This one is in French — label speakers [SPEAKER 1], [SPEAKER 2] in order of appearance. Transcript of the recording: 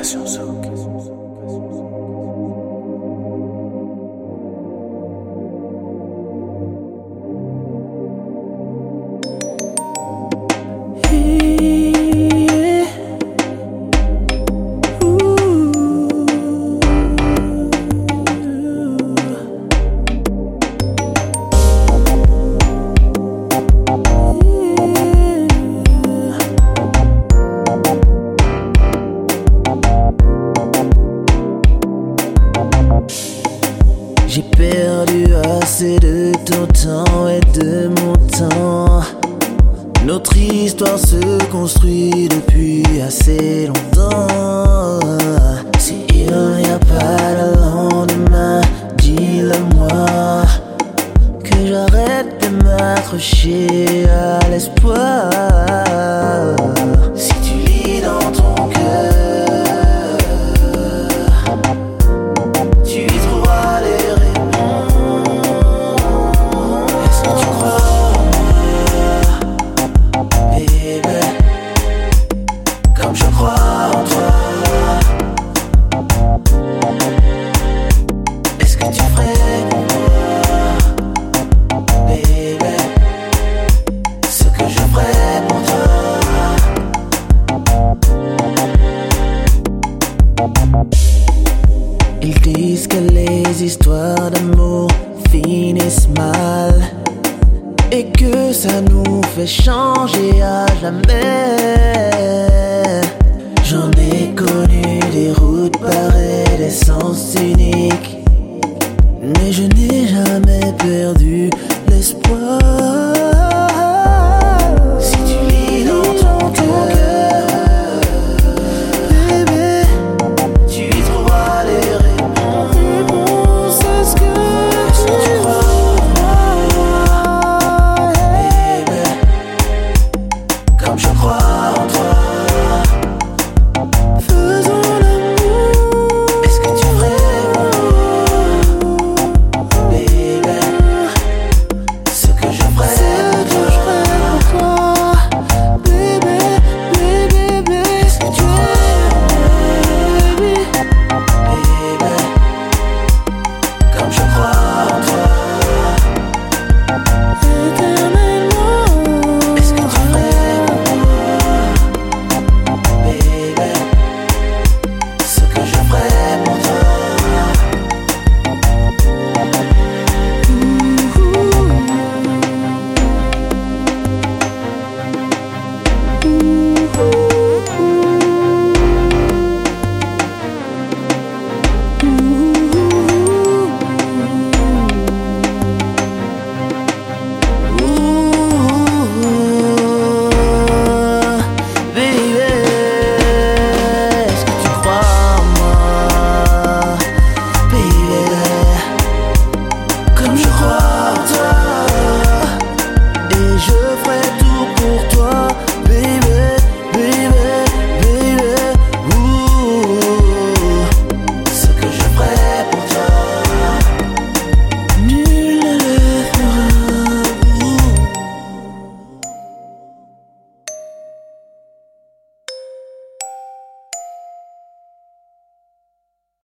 [SPEAKER 1] J'ai perdu assez de ton temps et de mon temps. Notre histoire se construit depuis assez longtemps. S'il n'y a pas de lendemain, dis-le-moi, que j'arrête de m'accrocher à l'espoir. Si tu lis dans ton cœur, tu y trouveras les réponses. Est-ce que tu crois en moi, baby, comme je crois en toi? Est-ce que tu ferais pour moi, baby, ce que je ferais pour toi? Ils disent que les histoires d'amour finissent mal et que ça nous fait changer à jamais.